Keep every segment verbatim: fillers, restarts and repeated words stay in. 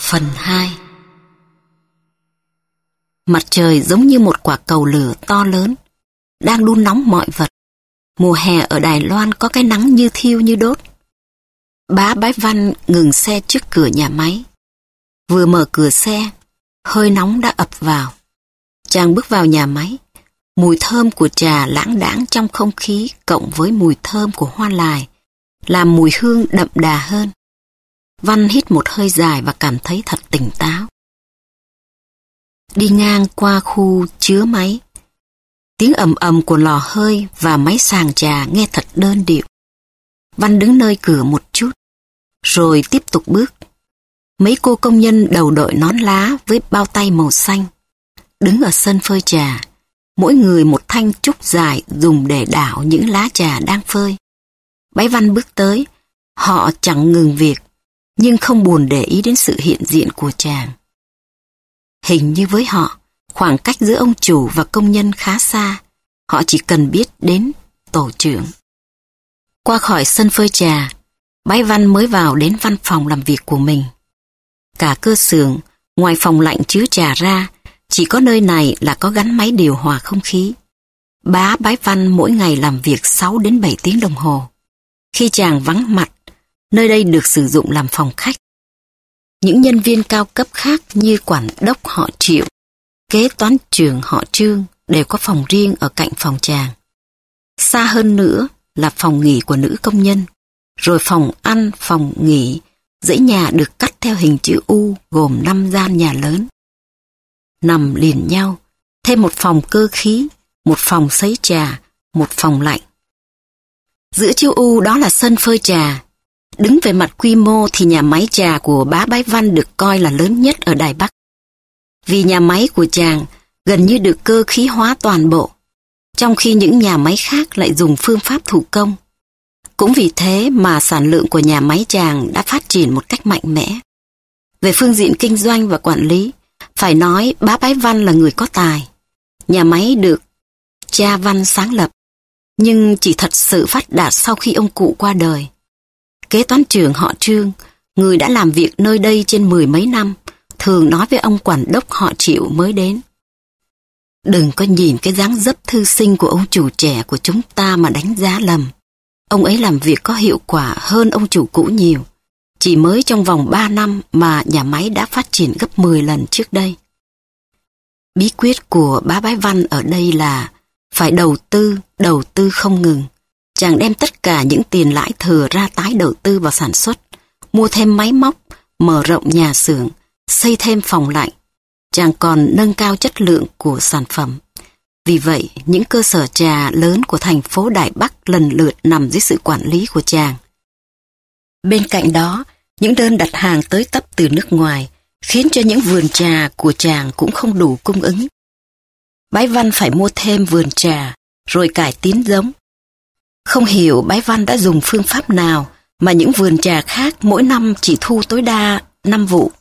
Phần hai. Mặt trời giống như một quả cầu lửa to lớn, đang đun nóng mọi vật. Mùa hè ở Đài Loan có cái nắng như thiêu như đốt. Bá Bái Văn ngừng xe trước cửa nhà máy. Vừa mở cửa xe, hơi nóng đã ập vào. Chàng bước vào nhà máy. Mùi thơm của trà lãng đãng trong không khí cộng với mùi thơm của hoa lài làm mùi hương đậm đà hơn. Văn hít một hơi dài và cảm thấy thật tỉnh táo. Đi ngang qua khu chứa máy, tiếng ầm ầm của lò hơi và máy sàng trà nghe thật đơn điệu. Văn đứng nơi cửa một chút, rồi tiếp tục bước. Mấy cô công nhân đầu đội nón lá với bao tay màu xanh, đứng ở sân phơi trà, mỗi người một thanh trúc dài dùng để đảo những lá trà đang phơi. Bái Văn bước tới, họ chẳng ngừng việc, nhưng không buồn để ý đến sự hiện diện của chàng. Hình như với họ, khoảng cách giữa ông chủ và công nhân khá xa, họ chỉ cần biết đến tổ trưởng. Qua khỏi sân phơi trà, Bái Văn mới vào đến văn phòng làm việc của mình. Cả cơ xưởng, ngoài phòng lạnh chứa trà ra, chỉ có nơi này là có gắn máy điều hòa không khí. Bá Bái Văn mỗi ngày làm việc sáu đến bảy tiếng đồng hồ. Khi chàng vắng mặt, nơi đây được sử dụng làm phòng khách. Những nhân viên cao cấp khác như quản đốc họ Triệu, kế toán trưởng họ Trương đều có phòng riêng ở cạnh phòng chàng. Xa hơn nữa là phòng nghỉ của nữ công nhân, rồi phòng ăn, phòng nghỉ, dãy nhà được cắt theo hình chữ U gồm năm gian nhà lớn. Nằm liền nhau, thêm một phòng cơ khí, một phòng sấy trà, một phòng lạnh. Giữa chữ U đó là sân phơi trà. Đứng về mặt quy mô thì nhà máy trà của Bá Bái Văn được coi là lớn nhất ở Đài Bắc. Vì nhà máy của chàng gần như được cơ khí hóa toàn bộ, trong khi những nhà máy khác lại dùng phương pháp thủ công. Cũng vì thế mà sản lượng của nhà máy chàng đã phát triển một cách mạnh mẽ. Về phương diện kinh doanh và quản lý, phải nói Bá Bái Văn là người có tài. Nhà máy được cha Văn sáng lập, nhưng chỉ thật sự phát đạt sau khi ông cụ qua đời. Kế toán trưởng họ Trương, người đã làm việc nơi đây trên mười mấy năm, thường nói với ông quản đốc họ Triệu mới đến: đừng có nhìn cái dáng dấp thư sinh của ông chủ trẻ của chúng ta mà đánh giá lầm. Ông ấy làm việc có hiệu quả hơn ông chủ cũ nhiều. Chỉ mới trong vòng ba năm mà nhà máy đã phát triển gấp mười lần trước đây. Bí quyết của Bá Bái Văn ở đây là phải đầu tư, đầu tư không ngừng. Chàng đem tất cả những tiền lãi thừa ra tái đầu tư vào sản xuất, mua thêm máy móc, mở rộng nhà xưởng, xây thêm phòng lạnh. Chàng còn nâng cao chất lượng của sản phẩm. Vì vậy, những cơ sở trà lớn của thành phố Đài Bắc lần lượt nằm dưới sự quản lý của chàng. Bên cạnh đó, những đơn đặt hàng tới tấp từ nước ngoài khiến cho những vườn trà của chàng cũng không đủ cung ứng. Bái Văn phải mua thêm vườn trà, rồi cải tiến giống. Không hiểu Bái Văn đã dùng phương pháp nào mà những vườn trà khác mỗi năm chỉ thu tối đa năm vụ.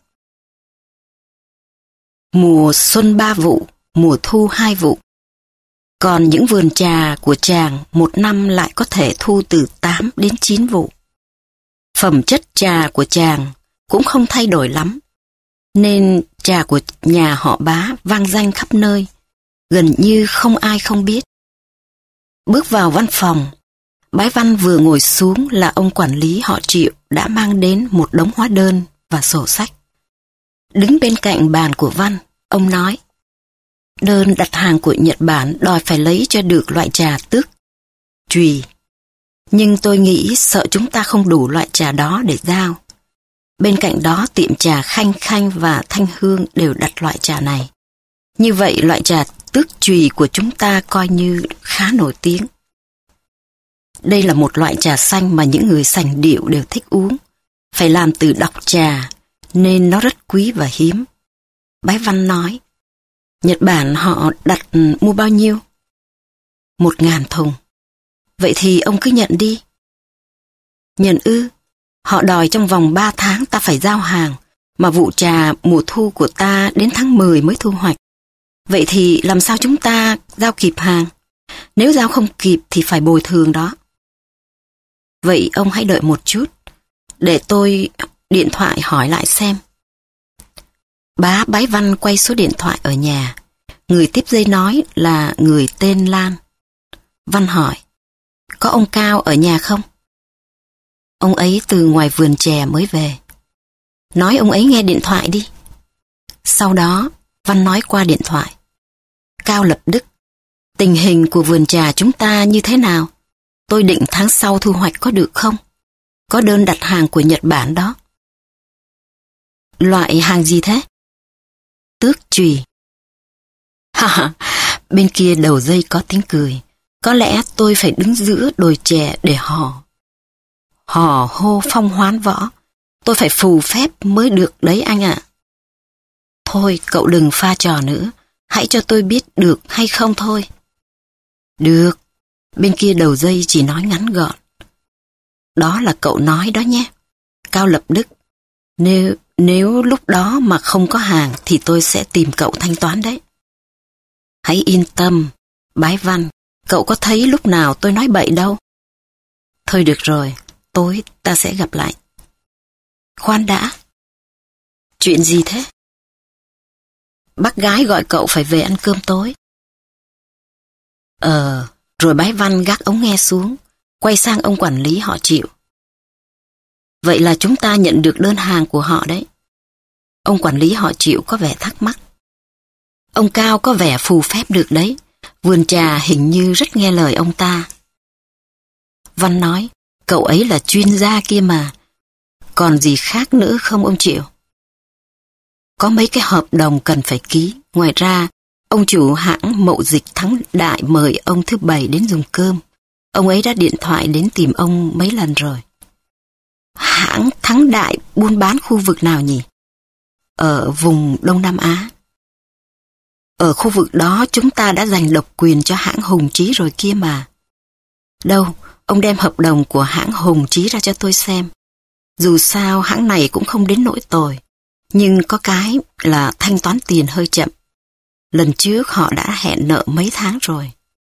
Mùa xuân ba vụ, mùa thu hai vụ. Còn những vườn trà của chàng một năm lại có thể thu từ tám đến chín vụ. Phẩm chất trà của chàng cũng không thay đổi lắm, nên trà của nhà họ Bá vang danh khắp nơi, gần như không ai không biết. Bước vào văn phòng, Bái Văn vừa ngồi xuống là ông quản lý họ Triệu đã mang đến một đống hóa đơn và sổ sách. Đứng bên cạnh bàn của Văn, ông nói: đơn đặt hàng của Nhật Bản đòi phải lấy cho được loại trà tước chùy. Nhưng tôi nghĩ sợ chúng ta không đủ loại trà đó để giao. Bên cạnh đó tiệm trà Khanh Khanh và Thanh Hương đều đặt loại trà này. Như vậy loại trà tước chùy của chúng ta coi như khá nổi tiếng. Đây là một loại trà xanh mà những người sành điệu đều thích uống. Phải làm từ độc trà nên nó rất quý và hiếm. Bái Văn nói: Nhật Bản họ đặt mua bao nhiêu? Một ngàn thùng. Vậy thì ông cứ nhận đi. Nhận ư? Họ đòi trong vòng ba tháng ta phải giao hàng, mà vụ trà mùa thu của ta đến tháng mười mới thu hoạch. Vậy thì làm sao chúng ta giao kịp hàng? Nếu giao không kịp thì phải bồi thường đó. Vậy ông hãy đợi một chút, để tôi điện thoại hỏi lại xem. Bá Bái Văn quay số điện thoại ở nhà. Người tiếp dây nói là người tên Lan. Văn hỏi, có ông Cao ở nhà không? Ông ấy từ ngoài vườn chè mới về. Nói ông ấy nghe điện thoại đi. Sau đó, Văn nói qua điện thoại. Cao lập Đức, tình hình của vườn trà chúng ta như thế nào? Tôi định tháng sau thu hoạch có được không? Có đơn đặt hàng của Nhật Bản đó. Loại hàng gì thế? Tước chùy. Ha ha, bên kia đầu dây có tiếng cười. Có lẽ tôi phải đứng giữa đồi chè để hò. Hò hô phong hoán võ. Tôi phải phù phép mới được đấy anh ạ. Thôi cậu đừng pha trò nữa. Hãy cho tôi biết được hay không thôi. Được. Bên kia đầu dây chỉ nói ngắn gọn. Đó là cậu nói đó nhé. Cao lập Đức. Nếu, nếu lúc đó mà không có hàng thì tôi sẽ tìm cậu thanh toán đấy. Hãy yên tâm. Bái Văn, cậu có thấy lúc nào tôi nói bậy đâu. Thôi được rồi. Tối ta sẽ gặp lại. Khoan đã. Chuyện gì thế? Bác gái gọi cậu phải về ăn cơm tối. Ờ, rồi Bái Văn gác ống nghe xuống, quay sang ông quản lý họ Triệu. Vậy là chúng ta nhận được đơn hàng của họ đấy. Ông quản lý họ Triệu có vẻ thắc mắc. Ông Cao có vẻ phù phép được đấy. Vườn trà hình như rất nghe lời ông ta. Văn nói, cậu ấy là chuyên gia kia mà. Còn gì khác nữa không ông Triệu? Có mấy cái hợp đồng cần phải ký. Ngoài ra, ông chủ hãng Mậu Dịch Thắng Đại mời ông thứ Bảy đến dùng cơm. Ông ấy đã điện thoại đến tìm ông mấy lần rồi. Hãng Thắng Đại buôn bán khu vực nào nhỉ? Ở vùng Đông Nam Á. Ở khu vực đó chúng ta đã giành độc quyền cho hãng Hùng Chí rồi kia mà. Đâu, ông đem hợp đồng của hãng Hùng Chí ra cho tôi xem. Dù sao hãng này cũng không đến nỗi tồi. Nhưng có cái là thanh toán tiền hơi chậm. Lần trước họ đã hẹn nợ mấy tháng rồi.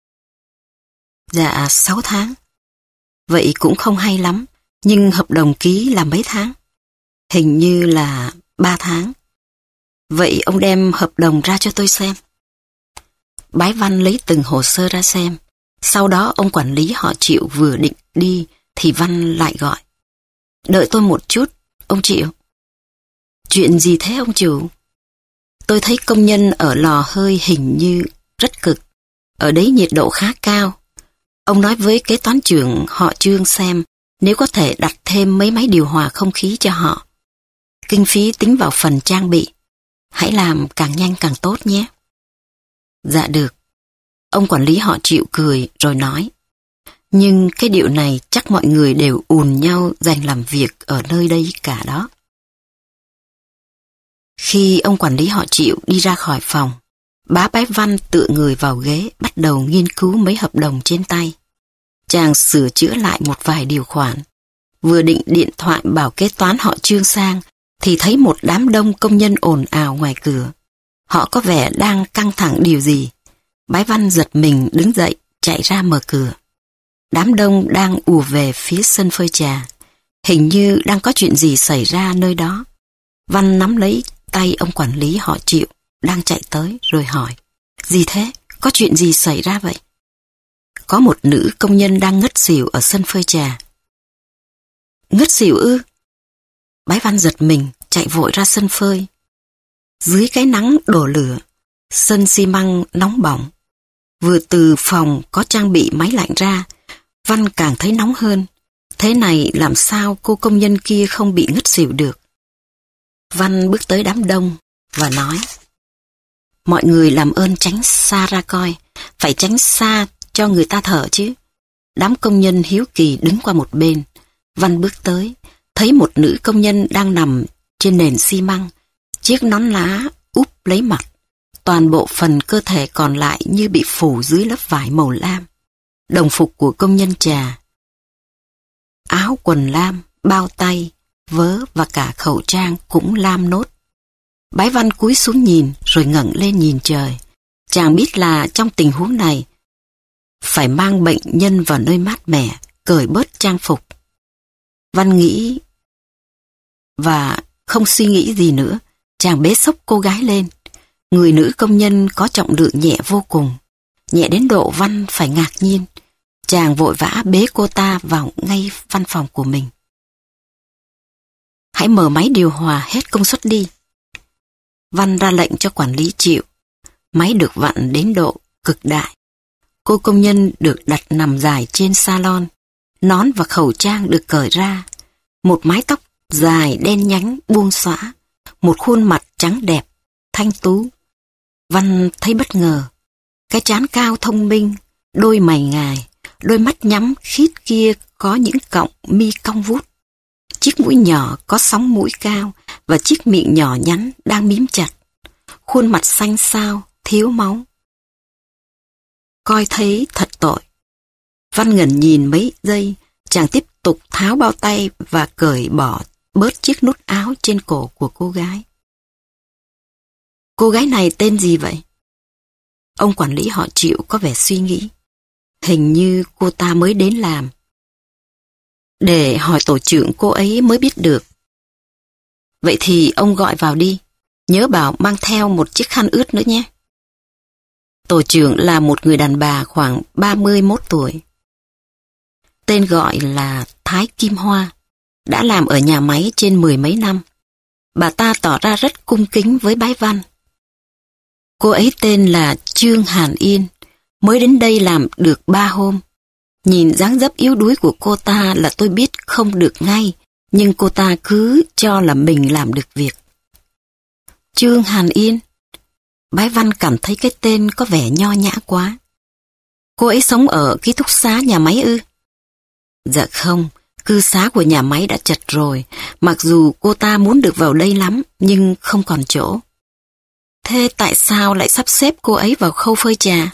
Dạ, sáu tháng. Vậy cũng không hay lắm. Nhưng hợp đồng ký là mấy tháng? Hình như là ba tháng. Vậy ông đem hợp đồng ra cho tôi xem. Bái Văn lấy từng hồ sơ ra xem. Sau đó ông quản lý họ Triệu vừa định đi thì Văn lại gọi. Đợi tôi một chút, ông Triệu. Chuyện gì thế ông chủ? Tôi thấy công nhân ở lò hơi hình như rất cực. Ở đấy nhiệt độ khá cao. Ông nói với kế toán trưởng họ Trương xem nếu có thể đặt thêm mấy máy điều hòa không khí cho họ. Kinh phí tính vào phần trang bị. Hãy làm càng nhanh càng tốt nhé. Dạ được. Ông quản lý họ Triệu cười rồi nói. Nhưng cái điệu này chắc mọi người đều ùn nhau dành làm việc ở nơi đây cả đó. Khi ông quản lý họ Triệu đi ra khỏi phòng, bá Bái Văn tựa người vào ghế bắt đầu nghiên cứu mấy hợp đồng trên tay. Chàng sửa chữa lại một vài điều khoản. Vừa định điện thoại bảo kế toán họ Trương sang thì thấy một đám đông công nhân ồn ào ngoài cửa. Họ có vẻ đang căng thẳng điều gì. Bái Văn giật mình đứng dậy chạy ra mở cửa. Đám đông đang ùa về phía sân phơi trà. Hình như đang có chuyện gì xảy ra nơi đó. Văn nắm lấy tay ông quản lý họ Triệu đang chạy tới rồi hỏi. Gì thế? Có chuyện gì xảy ra vậy? Có một nữ công nhân đang ngất xỉu ở sân phơi trà. Ngất xỉu ư? Bái Văn giật mình chạy vội ra sân phơi. Dưới cái nắng đổ lửa, sân xi măng nóng bỏng. Vừa từ phòng có trang bị máy lạnh ra, Văn càng thấy nóng hơn. Thế này làm sao cô công nhân kia không bị ngất xỉu được? Văn bước tới đám đông và nói. Mọi người làm ơn tránh xa ra coi, phải tránh xa cho người ta thở chứ. Đám công nhân hiếu kỳ đứng qua một bên. Văn bước tới, thấy một nữ công nhân đang nằm trên nền xi măng, chiếc nón lá úp lấy mặt. Toàn bộ phần cơ thể còn lại như bị phủ dưới lớp vải màu lam. Đồng phục của công nhân trà. Áo quần lam, bao tay, vớ và cả khẩu trang cũng lam nốt. Bái Văn cúi xuống nhìn rồi ngẩng lên nhìn trời. Chàng biết là trong tình huống này phải mang bệnh nhân vào nơi mát mẻ, cởi bớt trang phục. Văn nghĩ và không suy nghĩ gì nữa. Chàng bế xốc cô gái lên. Người nữ công nhân có trọng lượng nhẹ vô cùng, nhẹ đến độ Văn phải ngạc nhiên. Chàng vội vã bế cô ta vào ngay văn phòng của mình. Hãy mở máy điều hòa hết công suất đi. Văn ra lệnh cho quản lý chịu. Máy được vặn đến độ cực đại. Cô công nhân được đặt nằm dài trên salon. Nón và khẩu trang được cởi ra. Một mái tóc dài đen nhánh buông xõa. Một khuôn mặt trắng đẹp, thanh tú. Văn thấy bất ngờ. Cái trán cao thông minh, đôi mày ngài, đôi mắt nhắm khít kia có những cọng mi cong vút. Chiếc mũi nhỏ có sóng mũi cao và chiếc miệng nhỏ nhắn đang mím chặt. Khuôn mặt xanh xao, thiếu máu. Coi thấy thật tội. Văn ngẩn nhìn mấy giây, chàng tiếp tục tháo bao tay và cởi bỏ bớt chiếc nút áo trên cổ của cô gái. Cô gái này tên gì vậy? Ông quản lý họ Triệu có vẻ suy nghĩ. Hình như cô ta mới đến làm. Để hỏi tổ trưởng cô ấy mới biết được. Vậy thì ông gọi vào đi. Nhớ bảo mang theo một chiếc khăn ướt nữa nhé. Tổ trưởng là một người đàn bà khoảng ba mươi mốt tuổi. Tên gọi là Thái Kim Hoa. Đã làm ở nhà máy trên mười mấy năm. Bà ta tỏ ra rất cung kính với bái Văn. Cô ấy tên là Trương Hàn Yên. Mới đến đây làm được ba hôm. Nhìn dáng dấp yếu đuối của cô ta là tôi biết không được ngay, nhưng cô ta cứ cho là mình làm được việc. Trương Hàn Yên. Bái Văn cảm thấy cái tên có vẻ nho nhã quá. Cô ấy sống ở ký túc xá nhà máy ư? Dạ không, cư xá của nhà máy đã chật rồi, mặc dù cô ta muốn được vào đây lắm, nhưng không còn chỗ. Thế tại sao lại sắp xếp cô ấy vào khâu phơi trà?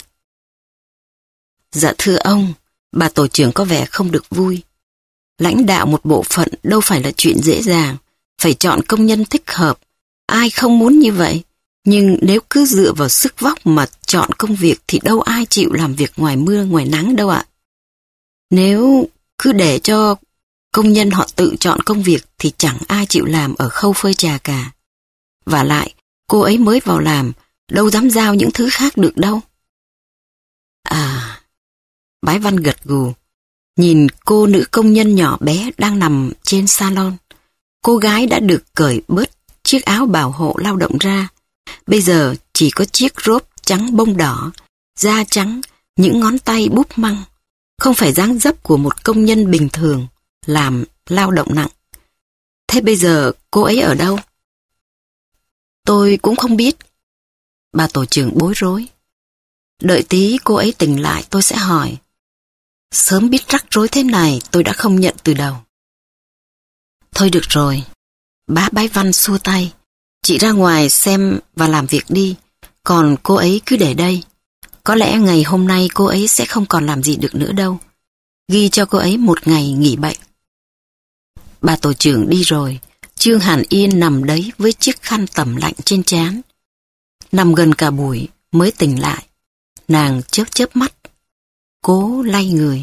Dạ thưa ông, bà tổ trưởng có vẻ không được vui. Lãnh đạo một bộ phận đâu phải là chuyện dễ dàng, phải chọn công nhân thích hợp. Ai không muốn như vậy, nhưng nếu cứ dựa vào sức vóc mà chọn công việc thì đâu ai chịu làm việc ngoài mưa, ngoài nắng đâu ạ. Nếu cứ để cho công nhân họ tự chọn công việc thì chẳng ai chịu làm ở khâu phơi trà cả. Và lại, cô ấy mới vào làm, đâu dám giao những thứ khác được đâu. À... Bái Văn gật gù, nhìn cô nữ công nhân nhỏ bé đang nằm trên salon. Cô gái đã được cởi bớt chiếc áo bảo hộ lao động ra. Bây giờ chỉ có chiếc rốp trắng bông đỏ, da trắng, những ngón tay búp măng. Không phải dáng dấp của một công nhân bình thường, làm lao động nặng. Thế bây giờ cô ấy ở đâu? Tôi cũng không biết. Bà tổ trưởng bối rối. Đợi tí cô ấy tỉnh lại tôi sẽ hỏi. Sớm biết rắc rối thế này tôi đã không nhận từ đầu. Thôi được rồi. Bá Bái Văn xua tay. Chị ra ngoài xem và làm việc đi. Còn cô ấy cứ để đây. Có lẽ ngày hôm nay cô ấy sẽ không còn làm gì được nữa đâu. Ghi cho cô ấy một ngày nghỉ bệnh. Bà tổ trưởng đi rồi. Trương Hàn Yên nằm đấy với chiếc khăn tẩm lạnh trên trán. Nằm gần cả buổi mới tỉnh lại. Nàng chớp chớp mắt. Cố lay người.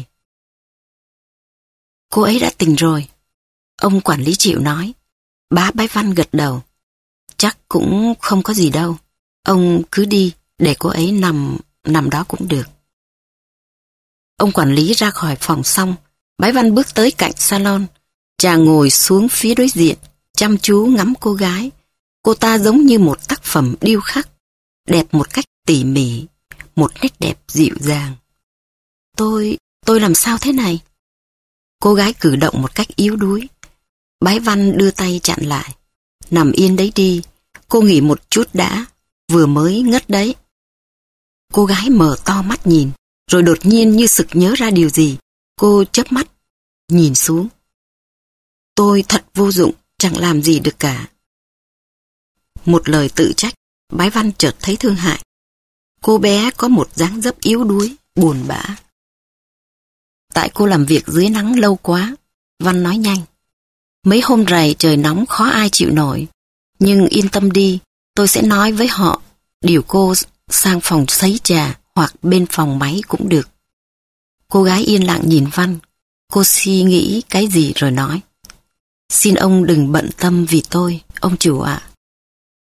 Cô ấy đã tỉnh rồi. Ông quản lý Triệu nói. Bá Bái Văn gật đầu. Chắc cũng không có gì đâu. Ông cứ đi, để cô ấy nằm, nằm đó cũng được. Ông quản lý ra khỏi phòng xong, Bái Văn bước tới cạnh salon. Chàng ngồi xuống phía đối diện, chăm chú ngắm cô gái. Cô ta giống như một tác phẩm điêu khắc, đẹp một cách tỉ mỉ, một nét đẹp dịu dàng. Tôi, tôi làm sao thế này? Cô gái cử động một cách yếu đuối. Bái Văn đưa tay chặn lại. Nằm yên đấy đi, cô nghỉ một chút đã, vừa mới ngất đấy. Cô gái mở to mắt nhìn, rồi đột nhiên như sực nhớ ra điều gì. Cô chớp mắt, nhìn xuống. Tôi thật vô dụng, chẳng làm gì được cả. Một lời tự trách, Bái Văn chợt thấy thương hại. Cô bé có một dáng dấp yếu đuối, buồn bã. Tại cô làm việc dưới nắng lâu quá, Văn nói nhanh. Mấy hôm rày trời nóng khó ai chịu nổi. Nhưng yên tâm đi, tôi sẽ nói với họ, điều cô sang phòng sấy trà hoặc bên phòng máy cũng được. Cô gái yên lặng nhìn Văn. Cô suy nghĩ cái gì rồi nói. Xin ông đừng bận tâm vì tôi, ông chủ ạ.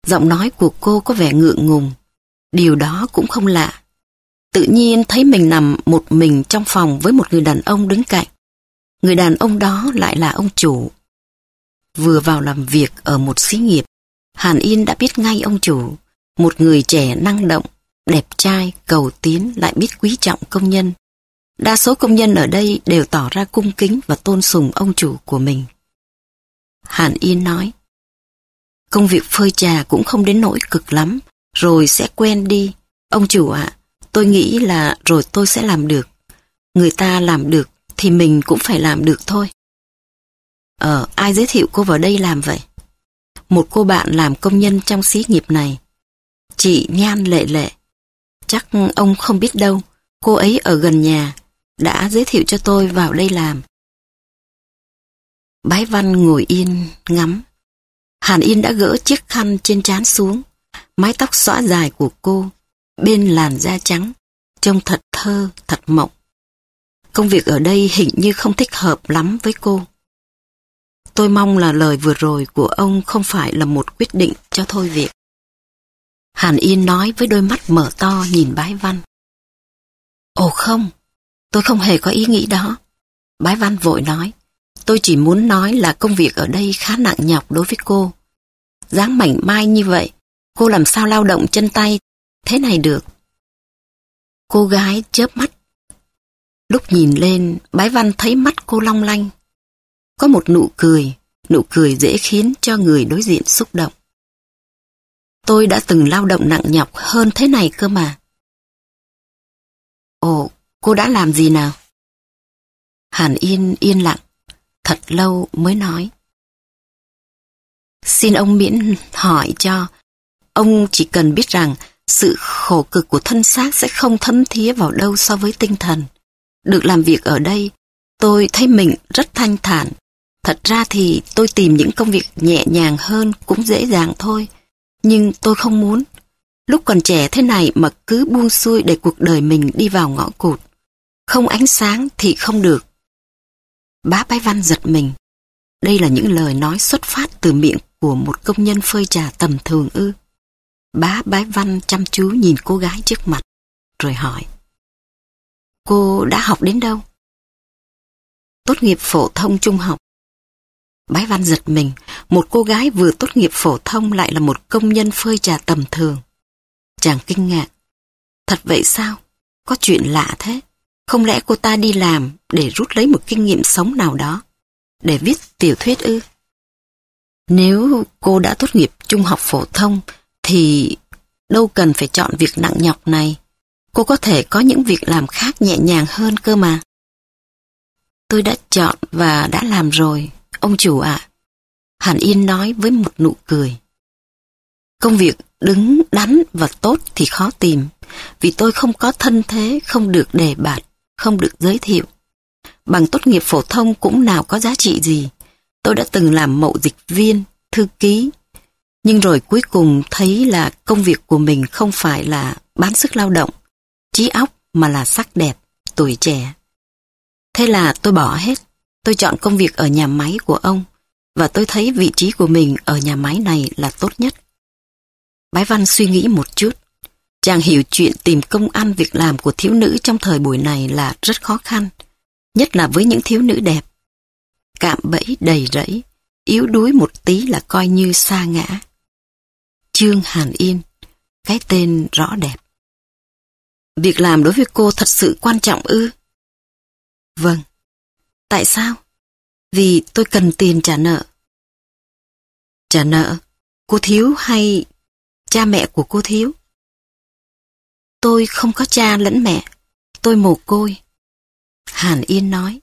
Giọng nói của cô có vẻ ngượng ngùng. Điều đó cũng không lạ. Tự nhiên thấy mình nằm một mình trong phòng với một người đàn ông đứng cạnh. Người đàn ông đó lại là ông chủ. Vừa vào làm việc ở một xí nghiệp, Hàn Yên đã biết ngay ông chủ, một người trẻ năng động, đẹp trai, cầu tiến, lại biết quý trọng công nhân. Đa số công nhân ở đây đều tỏ ra cung kính và tôn sùng ông chủ của mình. Hàn Yên nói, công việc phơi trà cũng không đến nỗi cực lắm, rồi sẽ quen đi. Ông chủ ạ, tôi nghĩ là rồi tôi sẽ làm được. Người ta làm được thì mình cũng phải làm được thôi. Ờ, ai giới thiệu cô vào đây làm vậy? Một cô bạn làm công nhân trong xí nghiệp này. Chị Nhan Lệ Lệ. Chắc ông không biết đâu, cô ấy ở gần nhà, đã giới thiệu cho tôi vào đây làm. Bái Văn ngồi yên, ngắm. Hàn Yên đã gỡ chiếc khăn trên trán xuống, mái tóc xõa dài của cô, bên làn da trắng, trông thật thơ, thật mộng. Công việc ở đây hình như không thích hợp lắm với cô. Tôi mong là lời vừa rồi của ông không phải là một quyết định cho thôi việc. Hàn Yên nói với đôi mắt mở to nhìn Bái Văn. Ồ không, tôi không hề có ý nghĩ đó. Bái Văn vội nói, tôi chỉ muốn nói là công việc ở đây khá nặng nhọc đối với cô. Dáng mảnh mai như vậy, cô làm sao lao động chân tay thế này được? Cô gái chớp mắt. Lúc nhìn lên, Bái Văn thấy mắt cô long lanh. Có một nụ cười, nụ cười dễ khiến cho người đối diện xúc động. Tôi đã từng lao động nặng nhọc hơn thế này cơ mà. Ồ, cô đã làm gì nào? Hàn Yên yên lặng, thật lâu mới nói. Xin ông miễn hỏi cho, ông chỉ cần biết rằng sự khổ cực của thân xác sẽ không thấm thía vào đâu so với tinh thần. Được làm việc ở đây, tôi thấy mình rất thanh thản. Thật ra thì tôi tìm những công việc nhẹ nhàng hơn cũng dễ dàng thôi. Nhưng tôi không muốn. Lúc còn trẻ thế này mà cứ buông xuôi để cuộc đời mình đi vào ngõ cụt. Không ánh sáng thì không được. Bá Bái Văn giật mình. Đây là những lời nói xuất phát từ miệng của một công nhân phơi trà tầm thường ư? Bá Bái Văn chăm chú nhìn cô gái trước mặt, rồi hỏi. Cô đã học đến đâu? Tốt nghiệp phổ thông trung học. Bái Văn giật mình, một cô gái vừa tốt nghiệp phổ thông lại là một công nhân phơi trà tầm thường. Chàng kinh ngạc. Thật vậy sao? Có chuyện lạ thế. Không lẽ cô ta đi làm để rút lấy một kinh nghiệm sống nào đó? Để viết tiểu thuyết ư? Nếu cô đã tốt nghiệp trung học phổ thông thì đâu cần phải chọn việc nặng nhọc này. Cô có thể có những việc làm khác nhẹ nhàng hơn cơ mà. Tôi đã chọn và đã làm rồi, ông chủ ạ. Hàn Yên nói với một nụ cười. Công việc đứng đắn và tốt thì khó tìm, vì tôi không có thân thế, không được đề bạt, không được giới thiệu. Bằng tốt nghiệp phổ thông cũng nào có giá trị gì. Tôi đã từng làm mậu dịch viên, thư ký, nhưng rồi cuối cùng thấy là công việc của mình không phải là bán sức lao động, trí óc mà là sắc đẹp, tuổi trẻ. Thế là tôi bỏ hết, tôi chọn công việc ở nhà máy của ông, và tôi thấy vị trí của mình ở nhà máy này là tốt nhất. Bái Văn suy nghĩ một chút. Chàng hiểu chuyện tìm công ăn việc làm của thiếu nữ trong thời buổi này là rất khó khăn, nhất là với những thiếu nữ đẹp. Cạm bẫy đầy rẫy, yếu đuối một tí là coi như sa ngã. Trương Hàn Yên, cái tên rõ đẹp. Việc làm đối với cô thật sự quan trọng ư? Vâng. Tại sao? Vì tôi cần tiền trả nợ. Trả nợ? Cô thiếu hay cha mẹ của cô thiếu? Tôi không có cha lẫn mẹ. Tôi mồ côi. Hàn Yên nói.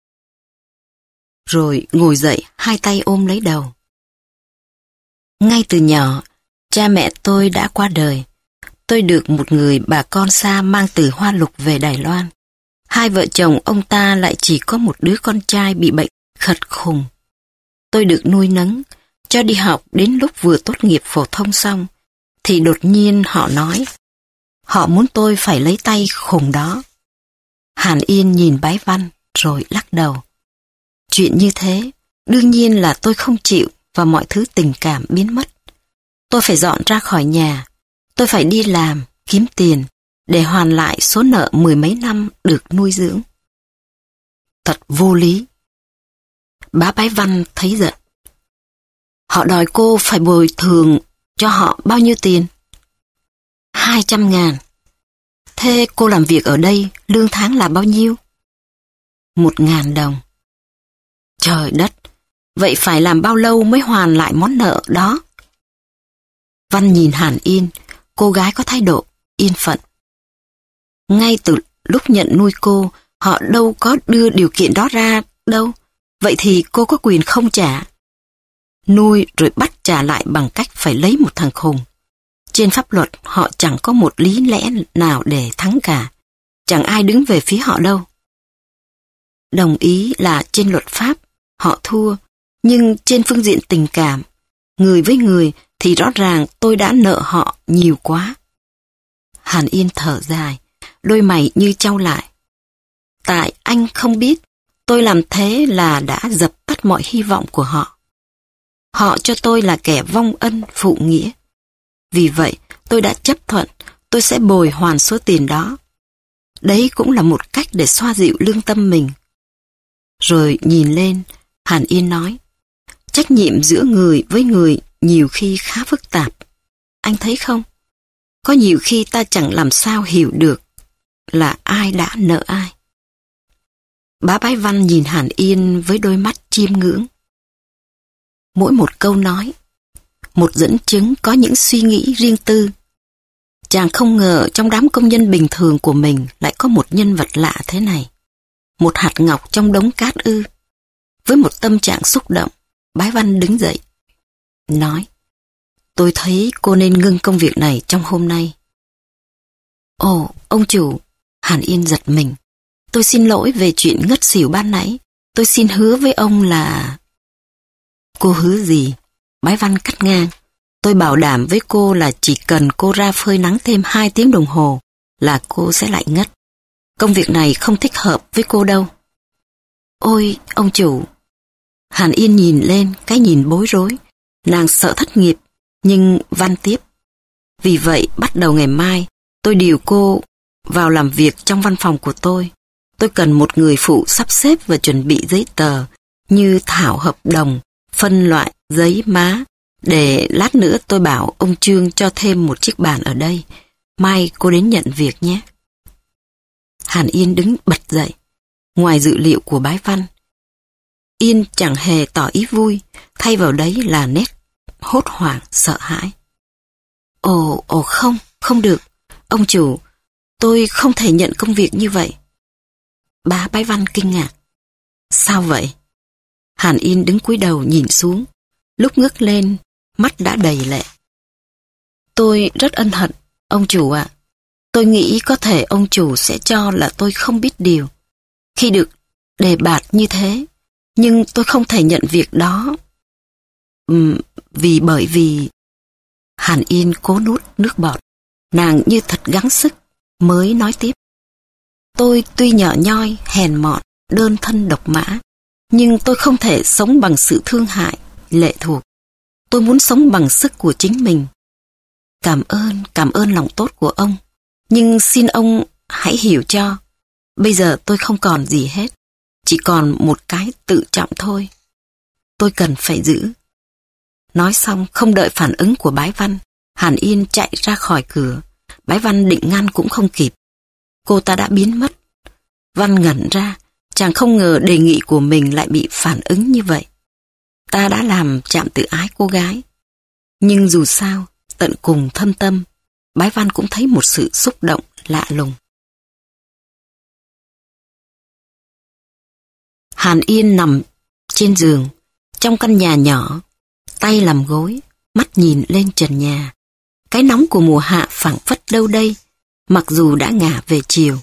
Rồi ngồi dậy, hai tay ôm lấy đầu. Ngay từ nhỏ, cha mẹ tôi đã qua đời. Tôi được một người bà con xa mang từ Hoa Lục về Đài Loan. Hai vợ chồng ông ta lại chỉ có một đứa con trai bị bệnh khật khùng. Tôi được nuôi nấng, cho đi học đến lúc vừa tốt nghiệp phổ thông xong, thì đột nhiên họ nói, họ muốn tôi phải lấy tay khùng đó. Hàn Yên nhìn Bái Văn rồi lắc đầu. Chuyện như thế, đương nhiên là tôi không chịu và mọi thứ tình cảm biến mất. Tôi phải dọn ra khỏi nhà. Tôi phải đi làm, kiếm tiền, để hoàn lại số nợ mười mấy năm được nuôi dưỡng. Thật vô lý. Bá Bái Văn thấy giận. Họ đòi cô phải bồi thường cho họ bao nhiêu tiền? Hai trăm ngàn. Thế cô làm việc ở đây, lương tháng là bao nhiêu? Một ngàn đồng. Trời đất, vậy phải làm bao lâu mới hoàn lại món nợ đó? Văn nhìn Hàn Yên, cô gái có thái độ yên phận. Ngay từ lúc nhận nuôi cô, họ đâu có đưa điều kiện đó ra đâu. Vậy thì cô có quyền không trả. Nuôi rồi bắt trả lại bằng cách phải lấy một thằng khùng. Trên pháp luật họ chẳng có một lý lẽ nào để thắng cả. Chẳng ai đứng về phía họ đâu. Đồng ý là trên luật pháp họ thua, nhưng trên phương diện tình cảm, người với người thì rõ ràng tôi đã nợ họ nhiều quá. Hàn Yên thở dài, đôi mày như chau lại. Tại anh không biết, tôi làm thế là đã dập tắt mọi hy vọng của họ. Họ cho tôi là kẻ vong ân phụ nghĩa. Vì vậy, tôi đã chấp thuận, tôi sẽ bồi hoàn số tiền đó. Đấy cũng là một cách để xoa dịu lương tâm mình. Rồi nhìn lên, Hàn Yên nói, trách nhiệm giữa người với người nhiều khi khá phức tạp. Anh thấy không? Có nhiều khi ta chẳng làm sao hiểu được là ai đã nợ ai. Bá Bái Văn nhìn Hàn Yên với đôi mắt chiêm ngưỡng. Mỗi một câu nói, một dẫn chứng có những suy nghĩ riêng tư. Chàng không ngờ trong đám công nhân bình thường của mình lại có một nhân vật lạ thế này. Một hạt ngọc trong đống cát ư. Với một tâm trạng xúc động, Bái Văn đứng dậy. Nói, tôi thấy cô nên ngưng công việc này trong hôm nay. Ồ, ông chủ, Hàn Yên giật mình. Tôi xin lỗi về chuyện ngất xỉu ban nãy. Tôi xin hứa với ông là... Cô hứa gì? Bái Văn cắt ngang. Tôi bảo đảm với cô là chỉ cần cô ra phơi nắng thêm hai tiếng đồng hồ là cô sẽ lại ngất. Công việc này không thích hợp với cô đâu. Ôi, ông chủ. Hàn Yên nhìn lên, cái nhìn bối rối. Nàng sợ thất nghiệp, nhưng Văn tiếp. Vì vậy, bắt đầu ngày mai, tôi điều cô vào làm việc trong văn phòng của tôi. Tôi cần một người phụ sắp xếp và chuẩn bị giấy tờ như thảo hợp đồng, phân loại, giấy má, để lát nữa tôi bảo ông Trương cho thêm một chiếc bàn ở đây. Mai cô đến nhận việc nhé. Hàn Yên đứng bật dậy. Ngoài dự liệu của Bái Văn, Yên chẳng hề tỏ ý vui, thay vào đấy là nét hốt hoảng, sợ hãi. Ồ, ồ không, không được. Ông chủ, tôi không thể nhận công việc như vậy. Bá Bái Văn kinh ngạc. Sao vậy? Hàn Yên đứng cúi đầu nhìn xuống. Lúc ngước lên, mắt đã đầy lệ. Tôi rất ân hận, ông chủ ạ. Tôi nghĩ có thể ông chủ sẽ cho là tôi không biết điều khi được đề bạt như thế. Nhưng tôi không thể nhận việc đó. Uhm, vì bởi vì... Hàn Yên cố nuốt nước bọt. Nàng như thật gắng sức mới nói tiếp. Tôi tuy nhỏ nhoi, hèn mọn, đơn thân độc mã, nhưng tôi không thể sống bằng sự thương hại, lệ thuộc. Tôi muốn sống bằng sức của chính mình. Cảm ơn, cảm ơn lòng tốt của ông. Nhưng xin ông hãy hiểu cho. Bây giờ tôi không còn gì hết. Chỉ còn một cái tự trọng thôi. Tôi cần phải giữ. Nói xong không đợi phản ứng của Bái Văn, Hàn Yên chạy ra khỏi cửa. Bái Văn định ngăn cũng không kịp. Cô ta đã biến mất. Văn ngẩn ra, chàng không ngờ đề nghị của mình lại bị phản ứng như vậy. Ta đã làm chạm tự ái cô gái. Nhưng dù sao, tận cùng thâm tâm, Bái Văn cũng thấy một sự xúc động lạ lùng. Hàn Yên nằm trên giường, trong căn nhà nhỏ, tay làm gối, mắt nhìn lên trần nhà. Cái nóng của mùa hạ phảng phất đâu đây, mặc dù đã ngả về chiều.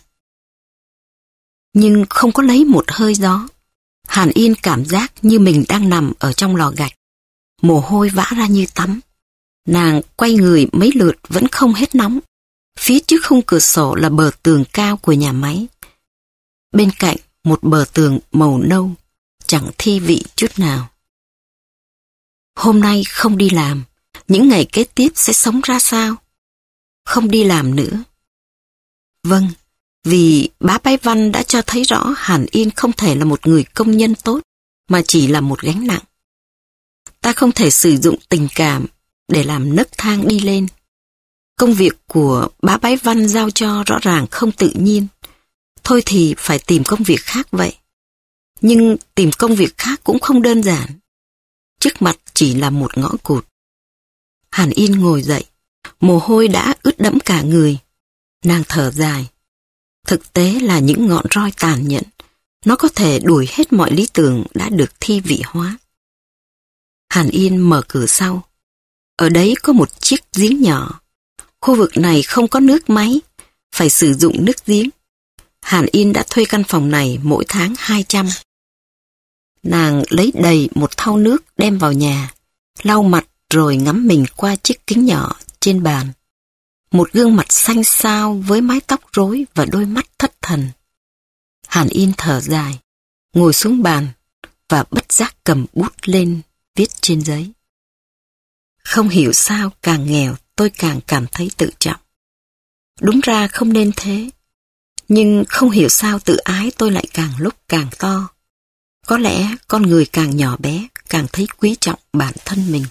Nhưng không có lấy một hơi gió. Hàn Yên cảm giác như mình đang nằm ở trong lò gạch. Mồ hôi vã ra như tắm. Nàng quay người mấy lượt vẫn không hết nóng. Phía trước khung cửa sổ là bờ tường cao của nhà máy. Bên cạnh một bờ tường màu nâu, chẳng thi vị chút nào. Hôm nay không đi làm, những ngày kế tiếp sẽ sống ra sao? Không đi làm nữa. Vâng, vì bá Bái Văn đã cho thấy rõ Hàn Yên không thể là một người công nhân tốt, mà chỉ là một gánh nặng. Ta không thể sử dụng tình cảm để làm nấc thang đi lên. Công việc của bá Bái Văn giao cho rõ ràng không tự nhiên. Thôi thì phải tìm công việc khác vậy. Nhưng tìm công việc khác cũng không đơn giản. Trước mặt chỉ là một ngõ cụt. Hàn Yên ngồi dậy, mồ hôi đã ướt đẫm cả người. Nàng thở dài. Thực tế là những ngọn roi tàn nhẫn. Nó có thể đuổi hết mọi lý tưởng đã được thi vị hóa. Hàn Yên mở cửa sau. Ở đấy có một chiếc giếng nhỏ. Khu vực này không có nước máy, phải sử dụng nước giếng. Hàn Yên đã thuê căn phòng này mỗi tháng hai trăm. Nàng lấy đầy một thau nước đem vào nhà, lau mặt rồi ngắm mình qua chiếc kính nhỏ trên bàn. Một gương mặt xanh xao với mái tóc rối và đôi mắt thất thần. Hàn Yên thở dài, ngồi xuống bàn và bất giác cầm bút lên viết trên giấy. Không hiểu sao càng nghèo tôi càng cảm thấy tự trọng. Đúng ra không nên thế, nhưng không hiểu sao tự ái tôi lại càng lúc càng to. Có lẽ con người càng nhỏ bé càng thấy quý trọng bản thân mình.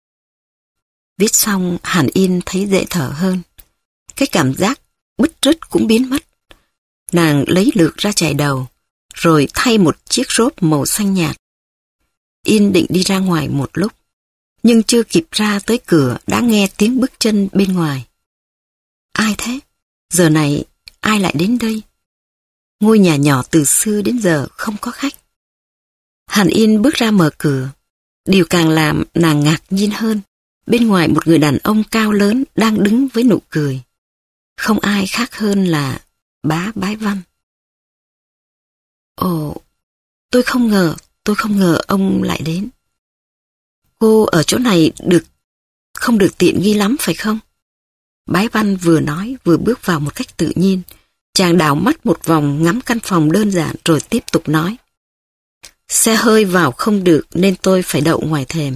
Viết xong Hàn Yên thấy dễ thở hơn. Cái cảm giác bứt rứt cũng biến mất. Nàng lấy lược ra chải đầu, rồi thay một chiếc rốp màu xanh nhạt. Yên định đi ra ngoài một lúc, nhưng chưa kịp ra tới cửa đã nghe tiếng bước chân bên ngoài. Ai thế? Giờ này ai lại đến đây? Ngôi nhà nhỏ từ xưa đến giờ không có khách. Hàn Yên bước ra mở cửa. Điều càng làm nàng ngạc nhiên hơn. Bên ngoài một người đàn ông cao lớn đang đứng với nụ cười. Không ai khác hơn là bá Bái Văn. Ồ, tôi không ngờ, tôi không ngờ ông lại đến. Cô ở chỗ này được, không được tiện nghi lắm phải không? Bái Văn vừa nói vừa bước vào một cách tự nhiên. Chàng đảo mắt một vòng ngắm căn phòng đơn giản rồi tiếp tục nói. Xe hơi vào không được nên tôi phải đậu ngoài thềm.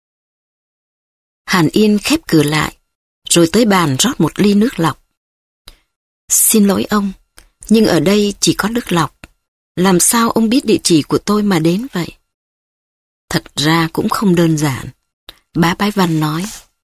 Hàn Yên khép cửa lại, rồi tới bàn rót một ly nước lọc. Xin lỗi ông, nhưng ở đây chỉ có nước lọc. Làm sao ông biết địa chỉ của tôi mà đến vậy? Thật ra cũng không đơn giản, bá Bái Văn nói.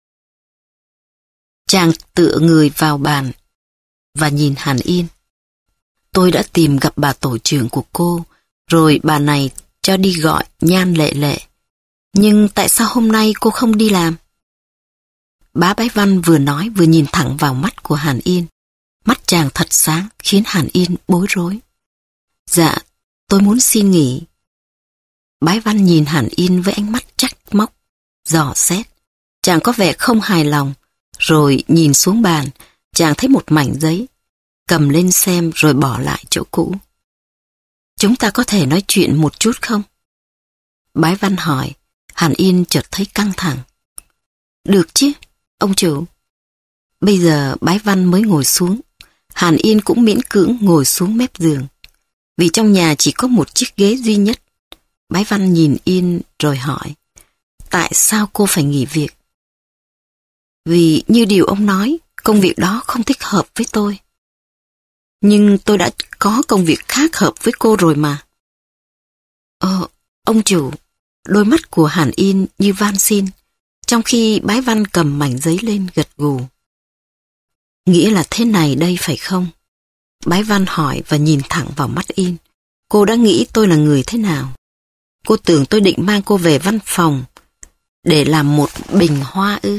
Chàng tựa người vào bàn và nhìn Hàn Yên. Tôi đã tìm gặp bà tổ trưởng của cô, rồi bà này cho đi gọi Nhan Lệ Lệ. Nhưng tại sao hôm nay cô không đi làm? Bá Bái Văn vừa nói vừa nhìn thẳng vào mắt của Hàn Yên. Mắt chàng thật sáng khiến Hàn Yên bối rối. Dạ, tôi muốn xin nghỉ. Bái Văn nhìn Hàn Yên với ánh mắt trách móc, dò xét. Chàng có vẻ không hài lòng, rồi nhìn xuống bàn, chàng thấy một mảnh giấy, cầm lên xem rồi bỏ lại chỗ cũ. Chúng ta có thể nói chuyện một chút không? Bái Văn hỏi. Hàn Yên chợt thấy căng thẳng. Được chứ, ông chủ. Bây giờ Bái Văn mới ngồi xuống. Hàn Yên cũng miễn cưỡng ngồi xuống mép giường. Vì trong nhà chỉ có một chiếc ghế duy nhất. Bái Văn nhìn Yên rồi hỏi. Tại sao cô phải nghỉ việc? Vì như điều ông nói, công việc đó không thích hợp với tôi. Nhưng tôi đã có công việc khác hợp với cô rồi mà. Ờ, ông chủ. Đôi mắt của Hàn Yên như van xin, trong khi Bái Văn cầm mảnh giấy lên gật gù. Nghĩa là thế này đây phải không? Bái Văn hỏi và nhìn thẳng vào mắt Yên. Cô đã nghĩ tôi là người thế nào? Cô tưởng tôi định mang cô về văn phòng để làm một bình hoa ư?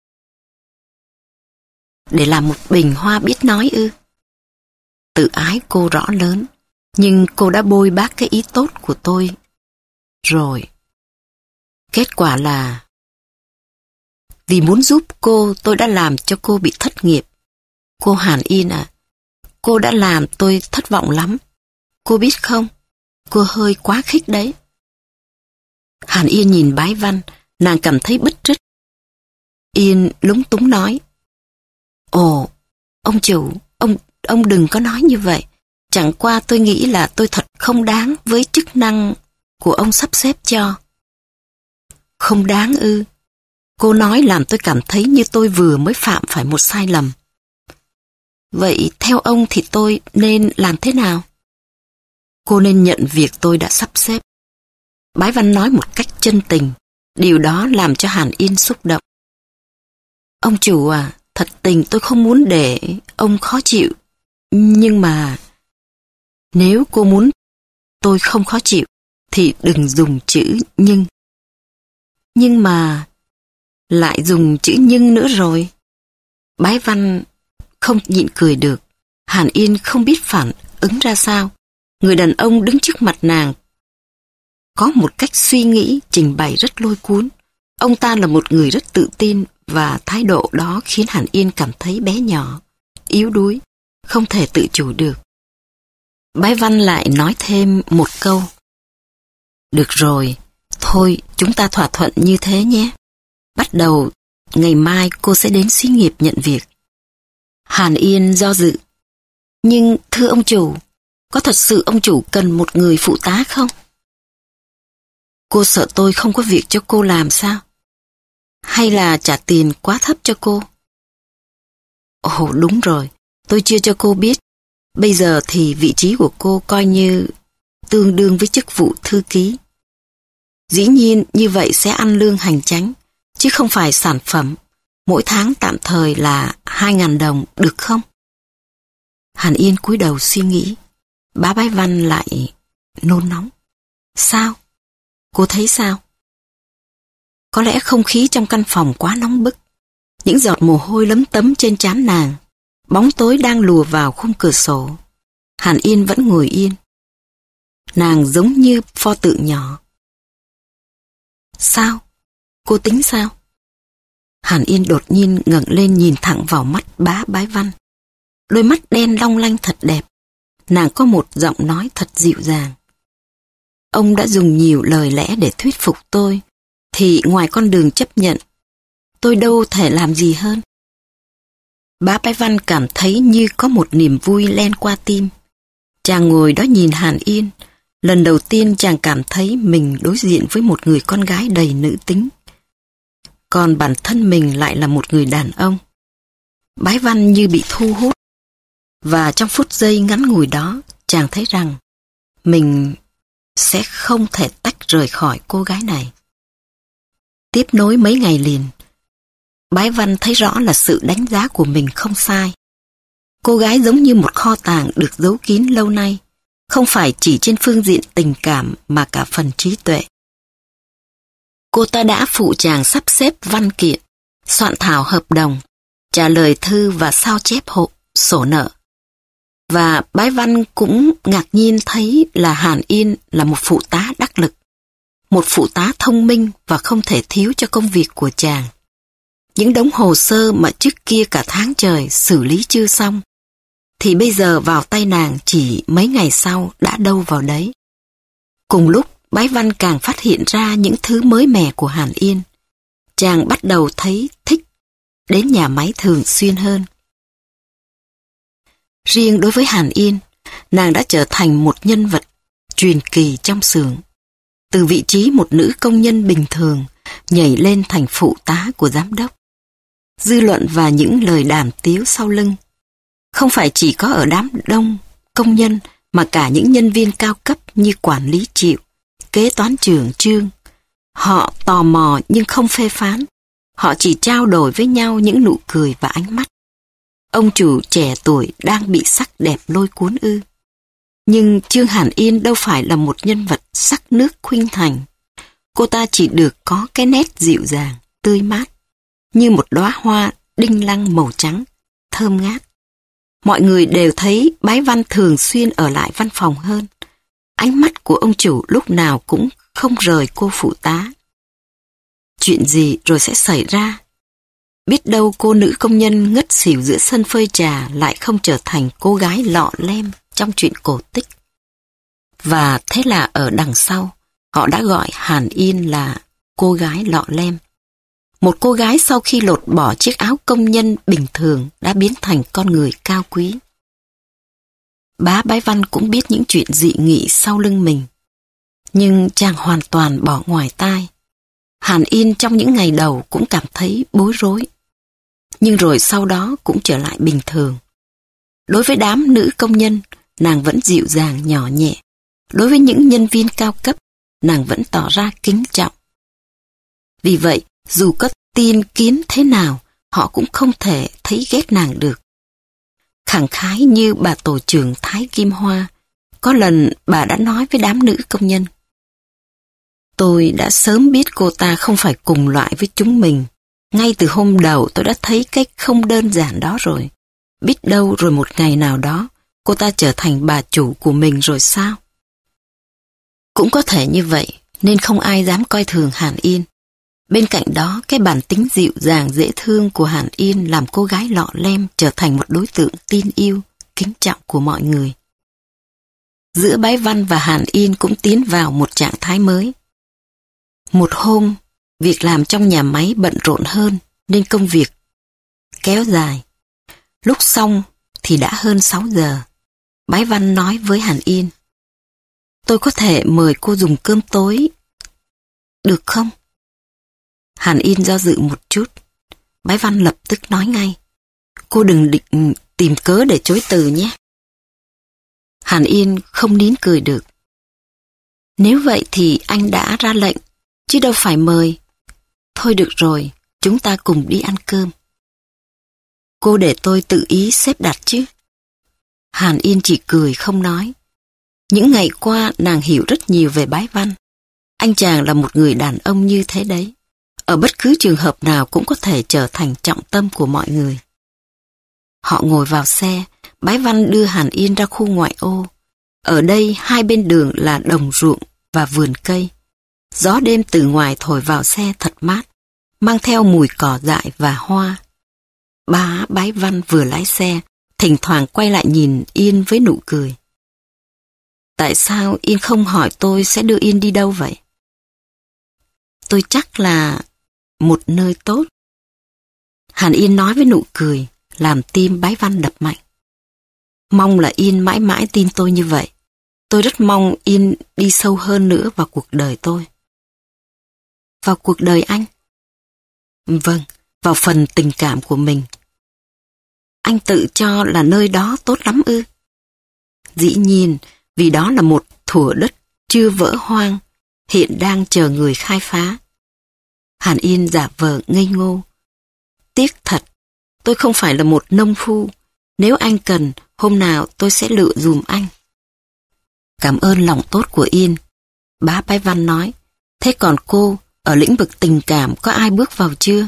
Để làm một bình hoa biết nói ư? Tự ái cô rõ lớn, nhưng cô đã bôi bác cái ý tốt của tôi rồi. Kết quả là vì muốn giúp cô, tôi đã làm cho cô bị thất nghiệp. Cô Hàn Yên à, cô đã làm tôi thất vọng lắm. Cô biết không, cô hơi quá khích đấy. Hàn Yên nhìn Bái Văn, nàng cảm thấy bứt rứt. Yên lúng túng nói. Ồ, ông chủ, ông, ông đừng có nói như vậy. Chẳng qua tôi nghĩ là tôi thật không đáng với chức năng của ông sắp xếp cho. Không đáng ư? Cô nói làm tôi cảm thấy như tôi vừa mới phạm phải một sai lầm. Vậy theo ông thì tôi nên làm thế nào? Cô nên nhận việc tôi đã sắp xếp. Bái Văn nói một cách chân tình. Điều đó làm cho Hàn Yên xúc động. Ông chủ à, thật tình tôi không muốn để ông khó chịu. Nhưng mà... Nếu cô muốn tôi không khó chịu, thì đừng dùng chữ nhưng. Nhưng mà... Lại dùng chữ nhưng nữa rồi. Bái Văn không nhịn cười được. Hàn Yên không biết phản ứng ra sao. Người đàn ông đứng trước mặt nàng có một cách suy nghĩ trình bày rất lôi cuốn. Ông ta là một người rất tự tin và thái độ đó khiến Hàn Yên cảm thấy bé nhỏ, yếu đuối, không thể tự chủ được. Bái Văn lại nói thêm một câu. Được rồi, thôi chúng ta thỏa thuận như thế nhé. Bắt đầu ngày mai cô sẽ đến xí nghiệp nhận việc. Hàn Yên do dự. Nhưng thưa ông chủ, có thật sự ông chủ cần một người phụ tá không? Cô sợ tôi không có việc cho cô làm sao? Hay là trả tiền quá thấp cho cô? Ồ đúng rồi, tôi chưa cho cô biết. Bây giờ thì vị trí của cô coi như tương đương với chức vụ thư ký. Dĩ nhiên như vậy sẽ ăn lương hành chánh, chứ không phải sản phẩm. Mỗi tháng tạm thời là hai ngàn đồng, được không? Hàn Yên cúi đầu suy nghĩ. Bá Bái Văn lại nôn nóng. Sao? Cô thấy sao? Có lẽ không khí trong căn phòng quá nóng bức. Những giọt mồ hôi lấm tấm trên trán nàng. Bóng tối đang lùa vào khung cửa sổ. Hàn Yên vẫn ngồi yên. Nàng giống như pho tượng nhỏ. Sao? Cô tính sao? Hàn Yên đột nhiên ngẩng lên nhìn thẳng vào mắt Bá Bái Văn. Đôi mắt đen long lanh thật đẹp. Nàng có một giọng nói thật dịu dàng. Ông đã dùng nhiều lời lẽ để thuyết phục tôi, thì ngoài con đường chấp nhận, tôi đâu thể làm gì hơn. Bá Bái Văn cảm thấy như có một niềm vui len qua tim. Chàng ngồi đó nhìn Hàn Yên. Lần đầu tiên chàng cảm thấy mình đối diện với một người con gái đầy nữ tính. Còn bản thân mình lại là một người đàn ông. Bái Văn như bị thu hút. Và trong phút giây ngắn ngủi đó, chàng thấy rằng mình sẽ không thể tách rời khỏi cô gái này. Tiếp nối mấy ngày liền, Bái Văn thấy rõ là sự đánh giá của mình không sai. Cô gái giống như một kho tàng được giấu kín lâu nay, không phải chỉ trên phương diện tình cảm mà cả phần trí tuệ. Cô ta đã phụ chàng sắp xếp văn kiện, soạn thảo hợp đồng, trả lời thư và sao chép hộ, sổ nợ. Và Bái Văn cũng ngạc nhiên thấy là Hàn Yên là một phụ tá đắc lực, một phụ tá thông minh và không thể thiếu cho công việc của chàng. Những đống hồ sơ mà trước kia cả tháng trời xử lý chưa xong, thì bây giờ vào tay nàng chỉ mấy ngày sau đã đâu vào đấy. Cùng lúc, Bái Văn càng phát hiện ra những thứ mới mẻ của Hàn Yên. Chàng bắt đầu thấy thích đến nhà máy thường xuyên hơn. Riêng đối với Hàn Yên, nàng đã trở thành một nhân vật truyền kỳ trong xưởng. Từ vị trí một nữ công nhân bình thường, nhảy lên thành phụ tá của giám đốc. Dư luận và những lời đàm tiếu sau lưng không phải chỉ có ở đám đông công nhân mà cả những nhân viên cao cấp như quản lý Triệu, kế toán trưởng Trương. Họ tò mò nhưng không phê phán. Họ chỉ trao đổi với nhau những nụ cười và ánh mắt. Ông chủ trẻ tuổi đang bị sắc đẹp lôi cuốn ư. Nhưng Trương Hàn Yên đâu phải là một nhân vật sắc nước khuynh thành. Cô ta chỉ được có cái nét dịu dàng, tươi mát, như một đóa hoa đinh lăng màu trắng, thơm ngát. Mọi người đều thấy Bái Văn thường xuyên ở lại văn phòng hơn. Ánh mắt của ông chủ lúc nào cũng không rời cô phụ tá. Chuyện gì rồi sẽ xảy ra? Biết đâu cô nữ công nhân ngất xỉu giữa sân phơi trà lại không trở thành cô gái lọ lem trong chuyện cổ tích. Và thế là ở đằng sau, họ đã gọi Hàn Yên là cô gái lọ lem. Một cô gái sau khi lột bỏ chiếc áo công nhân bình thường đã biến thành con người cao quý. Bá Bái Văn cũng biết những chuyện dị nghị sau lưng mình. Nhưng chàng hoàn toàn bỏ ngoài tai. Hàn Yên trong những ngày đầu cũng cảm thấy bối rối. Nhưng rồi sau đó cũng trở lại bình thường. Đối với đám nữ công nhân, nàng vẫn dịu dàng nhỏ nhẹ. Đối với những nhân viên cao cấp, nàng vẫn tỏ ra kính trọng. Vì vậy, dù có tin kiến thế nào, họ cũng không thể thấy ghét nàng được. Khẳng khái như bà tổ trưởng Thái Kim Hoa, có lần bà đã nói với đám nữ công nhân: tôi đã sớm biết cô ta không phải cùng loại với chúng mình. Ngay từ hôm đầu tôi đã thấy cái không đơn giản đó rồi. Biết đâu rồi một ngày nào đó, cô ta trở thành bà chủ của mình rồi sao? Cũng có thể như vậy, nên không ai dám coi thường Hàn Yên. Bên cạnh đó, cái bản tính dịu dàng dễ thương của Hàn Yên làm cô gái lọ lem trở thành một đối tượng tin yêu, kính trọng của mọi người. Giữa Bái Văn và Hàn Yên cũng tiến vào một trạng thái mới. Một hôm, việc làm trong nhà máy bận rộn hơn nên công việc kéo dài. Lúc xong thì đã hơn sáu giờ. Bái Văn nói với Hàn Yên: tôi có thể mời cô dùng cơm tối được không? Hàn Yên do dự một chút. Bái Văn lập tức nói ngay: cô đừng định tìm cớ để chối từ nhé. Hàn Yên không nín cười được. Nếu vậy thì anh đã ra lệnh, chứ đâu phải mời. Thôi được rồi, chúng ta cùng đi ăn cơm. Cô để tôi tự ý xếp đặt chứ. Hàn Yên chỉ cười không nói. Những ngày qua nàng hiểu rất nhiều về Bái Văn. Anh chàng là một người đàn ông như thế đấy. Ở bất cứ trường hợp nào cũng có thể trở thành trọng tâm của mọi người. Họ ngồi vào xe, Bái Văn đưa Hàn Yên ra khu ngoại ô. Ở đây hai bên đường là đồng ruộng và vườn cây. Gió đêm từ ngoài thổi vào xe thật mát, mang theo mùi cỏ dại và hoa. Bá Bái Văn vừa lái xe, thỉnh thoảng quay lại nhìn Yên với nụ cười. Tại sao Yên không hỏi tôi sẽ đưa Yên đi đâu vậy? Tôi chắc là một nơi tốt. Hàn Yên nói với nụ cười, làm tim Bái Văn đập mạnh. Mong là Yên mãi mãi tin tôi như vậy. Tôi rất mong Yên đi sâu hơn nữa vào cuộc đời tôi. Vào cuộc đời anh? Vâng, vào phần tình cảm của mình. Anh tự cho là nơi đó tốt lắm ư? Dĩ nhiên, vì đó là một thủa đất chưa vỡ hoang, hiện đang chờ người khai phá. Hàn Yên giả vờ ngây ngô. Tiếc thật, tôi không phải là một nông phu. Nếu anh cần, hôm nào tôi sẽ lựa dùm anh. Cảm ơn lòng tốt của Yên. Bá Bái Văn nói. Thế còn cô, ở lĩnh vực tình cảm có ai bước vào chưa?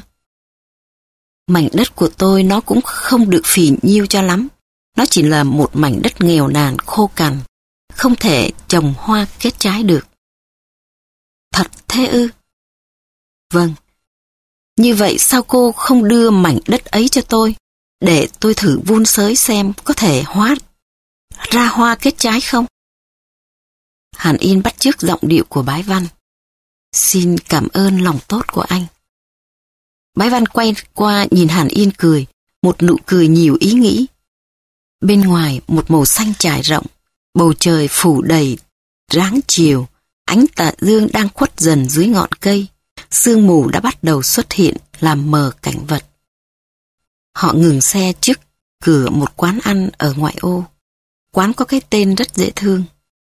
Mảnh đất của tôi nó cũng không được phì nhiêu cho lắm. Nó chỉ là một mảnh đất nghèo nàn khô cằn, không thể trồng hoa kết trái được. Thật thế ư? Vâng. Như vậy sao cô không đưa mảnh đất ấy cho tôi, để tôi thử vun sới xem có thể hóa ra hoa kết trái không? Hàn Yên bắt chước giọng điệu của Bái Văn. Xin cảm ơn lòng tốt của anh. Bái Văn quay qua nhìn Hàn Yên cười, một nụ cười nhiều ý nghĩ. Bên ngoài một màu xanh trải rộng, bầu trời phủ đầy ráng chiều, ánh tà dương đang khuất dần dưới ngọn cây, sương mù đã bắt đầu xuất hiện làm mờ cảnh vật. Họ ngừng xe trước cửa một quán ăn ở ngoại ô. Quán có cái tên rất dễ thương.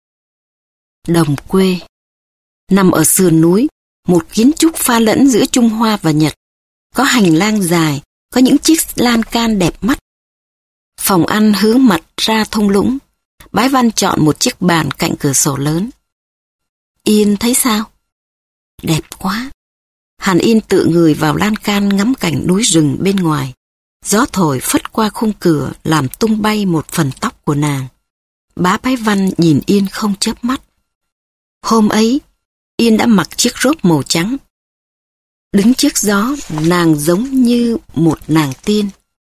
Đồng quê. Nằm ở sườn núi, một kiến trúc pha lẫn giữa Trung Hoa và Nhật. Có hành lang dài, có những chiếc lan can đẹp mắt. Phòng ăn hướng mặt ra thung lũng. Bái Văn chọn một chiếc bàn cạnh cửa sổ lớn. Yên thấy sao? Đẹp quá. Hàn Yên tựa người vào lan can ngắm cảnh núi rừng bên ngoài. Gió thổi phất qua khung cửa làm tung bay một phần tóc của nàng. Bá Bái Văn nhìn Yên không chớp mắt. Hôm ấy, Yên đã mặc chiếc rốp màu trắng. Đứng trước gió, nàng giống như một nàng tiên.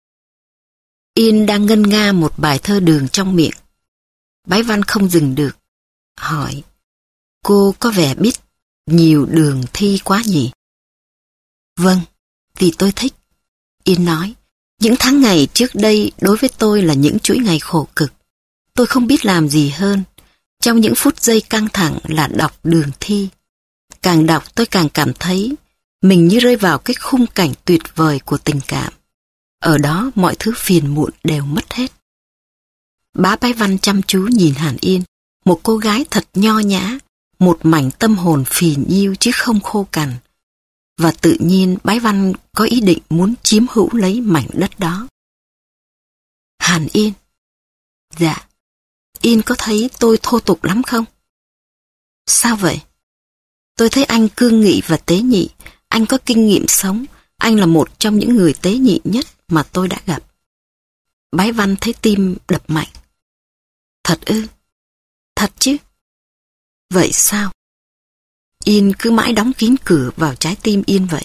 Yên đang ngân nga một bài thơ đường trong miệng. Bái Văn không dừng được. Hỏi, cô có vẻ biết nhiều đường thi quá nhỉ? Vâng, vì tôi thích. Yên nói, những tháng ngày trước đây đối với tôi là những chuỗi ngày khổ cực. Tôi không biết làm gì hơn. Trong những phút giây căng thẳng là đọc đường thi. Càng đọc tôi càng cảm thấy Mình như rơi vào cái khung cảnh tuyệt vời của tình cảm. Ở đó mọi thứ phiền muộn đều mất hết. Bá Bái Văn chăm chú nhìn Hàn Yên, một cô gái thật nho nhã, một mảnh tâm hồn phì nhiêu chứ không khô cằn. Và tự nhiên Bái Văn có ý định muốn chiếm hữu lấy mảnh đất đó. Hàn Yên. Dạ. Yên có thấy tôi thô tục lắm không? Sao vậy? Tôi thấy anh cương nghị và tế nhị. Anh có kinh nghiệm sống. Anh là một trong những người tế nhị nhất mà tôi đã gặp. Bái Văn thấy tim đập mạnh. Thật ư? Thật chứ? Vậy sao? Yên cứ mãi đóng kín cửa vào trái tim Yên vậy.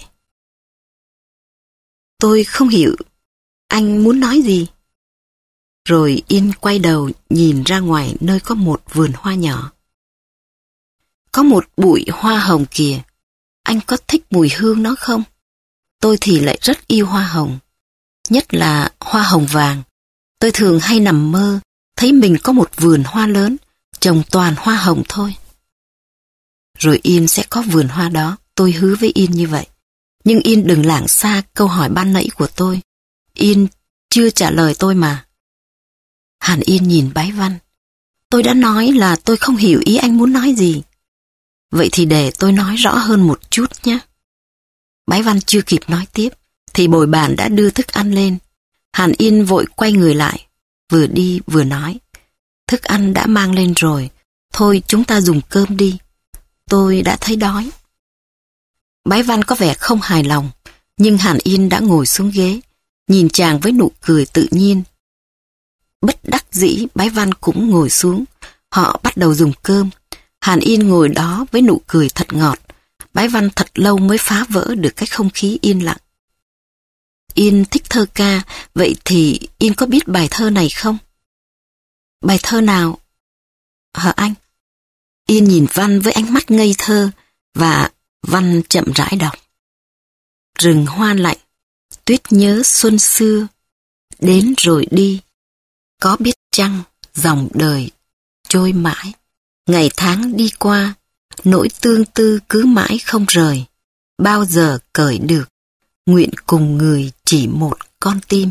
Tôi không hiểu anh muốn nói gì. Rồi Yên quay đầu nhìn ra ngoài nơi có một vườn hoa nhỏ. Có một bụi hoa hồng kìa. Anh có thích mùi hương nó không? Tôi thì lại rất yêu hoa hồng. Nhất là hoa hồng vàng. Tôi thường hay nằm mơ, thấy mình có một vườn hoa lớn, trồng toàn hoa hồng thôi. Rồi Yên sẽ có vườn hoa đó, tôi hứa với Yên như vậy. Nhưng Yên đừng lảng xa câu hỏi ban nãy của tôi. Yên chưa trả lời tôi mà. Hàn Yên nhìn Bái Văn. Tôi đã nói là tôi không hiểu ý anh muốn nói gì. Vậy thì để tôi nói rõ hơn một chút nhé. Bái Văn chưa kịp nói tiếp, thì bồi bàn đã đưa thức ăn lên. Hàn Yên vội quay người lại, vừa đi vừa nói. Thức ăn đã mang lên rồi, thôi chúng ta dùng cơm đi. Tôi đã thấy đói. Bái Văn có vẻ không hài lòng, nhưng Hàn Yên đã ngồi xuống ghế, nhìn chàng với nụ cười tự nhiên. Bất đắc dĩ, Bái Văn cũng ngồi xuống. Họ bắt đầu dùng cơm. Hàn Yên ngồi đó với nụ cười thật ngọt. Bái Văn thật lâu mới phá vỡ được cái không khí yên lặng. Yên thích thơ ca, vậy thì Yên có biết bài thơ này không? Bài thơ nào? Hả anh? Yên nhìn Văn với ánh mắt ngây thơ, và Văn chậm rãi đọc. Rừng hoa lạnh, tuyết nhớ xuân xưa, đến rồi đi. Có biết chăng dòng đời trôi mãi, ngày tháng đi qua, nỗi tương tư cứ mãi không rời. Bao giờ cởi được, nguyện cùng người chỉ một con tim.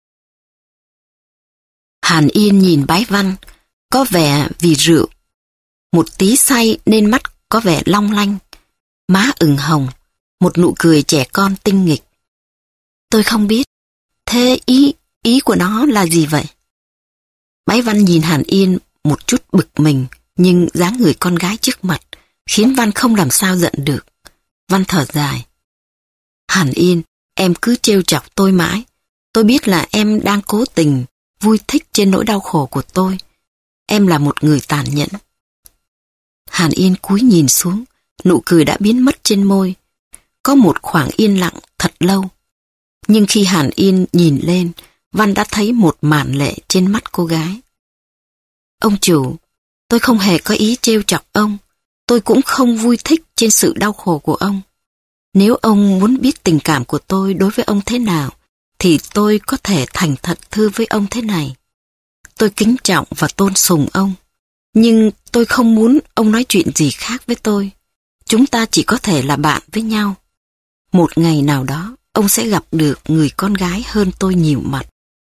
Hàn Yên nhìn Bái Văn, có vẻ vì rượu. Một tí say nên mắt có vẻ long lanh, má ửng hồng, một nụ cười trẻ con tinh nghịch. Tôi không biết, thế ý, ý của nó là gì vậy? Bái Văn nhìn Hàn Yên một chút bực mình, nhưng dáng người con gái trước mặt khiến Văn không làm sao giận được. Văn thở dài. Hàn Yên, em cứ trêu chọc tôi mãi. Tôi biết là em đang cố tình vui thích trên nỗi đau khổ của tôi. Em là một người tàn nhẫn. Hàn Yên cúi nhìn xuống, nụ cười đã biến mất trên môi. Có một khoảng yên lặng thật lâu. Nhưng khi Hàn Yên nhìn lên, Văn đã thấy một màn lệ trên mắt cô gái. Ông chủ, tôi không hề có ý trêu chọc ông. Tôi cũng không vui thích trên sự đau khổ của ông. Nếu ông muốn biết tình cảm của tôi đối với ông thế nào, thì tôi có thể thành thật thưa với ông thế này. Tôi kính trọng và tôn sùng ông. Nhưng tôi không muốn ông nói chuyện gì khác với tôi. Chúng ta chỉ có thể là bạn với nhau. Một ngày nào đó, ông sẽ gặp được người con gái hơn tôi nhiều mặt.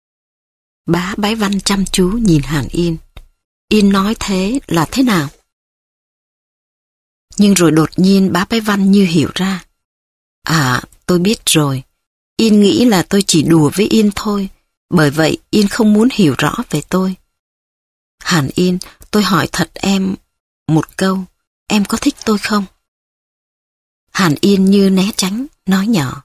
Bá Bái Văn chăm chú nhìn Hàn Yên. Yên nói thế là thế nào? Nhưng rồi đột nhiên bá Bái Văn như hiểu ra. À, tôi biết rồi. Yên nghĩ là tôi chỉ đùa với Yên thôi. Bởi vậy Yên không muốn hiểu rõ về tôi. Hàn Yên, tôi hỏi thật em một câu. Em có thích tôi không? Hàn Yên như né tránh, nói nhỏ.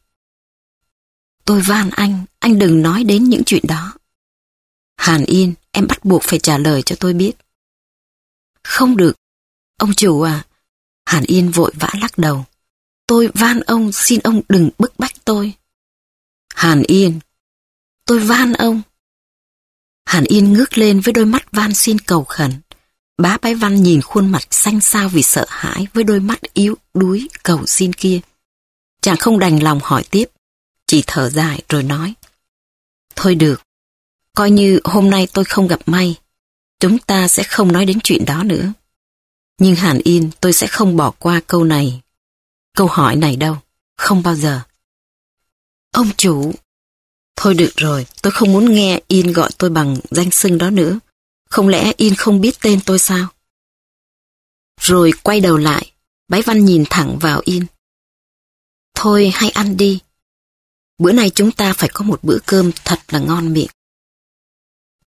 Tôi van anh, anh đừng nói đến những chuyện đó. Hàn Yên, em bắt buộc phải trả lời cho tôi biết. Không được. Ông chủ à. Hàn Yên vội vã lắc đầu. Tôi van ông, xin ông đừng bức bách tôi. Hàn Yên. Tôi van ông. Hàn Yên ngước lên với đôi mắt van xin cầu khẩn. Bá Bái Văn nhìn khuôn mặt xanh xao vì sợ hãi với đôi mắt yếu đuối cầu xin kia. Chàng không đành lòng hỏi tiếp, chỉ thở dài rồi nói. Thôi được, coi như hôm nay tôi không gặp may. Chúng ta sẽ không nói đến chuyện đó nữa. Nhưng Hàn Yên, tôi sẽ không bỏ qua câu này. Câu hỏi này đâu. Không bao giờ. Ông chủ. Thôi được rồi, tôi không muốn nghe In gọi tôi bằng danh xưng đó nữa. Không lẽ In không biết tên tôi sao? Rồi quay đầu lại, Bái Văn nhìn thẳng vào In. Thôi hay ăn đi. Bữa nay chúng ta phải có một bữa cơm thật là ngon miệng.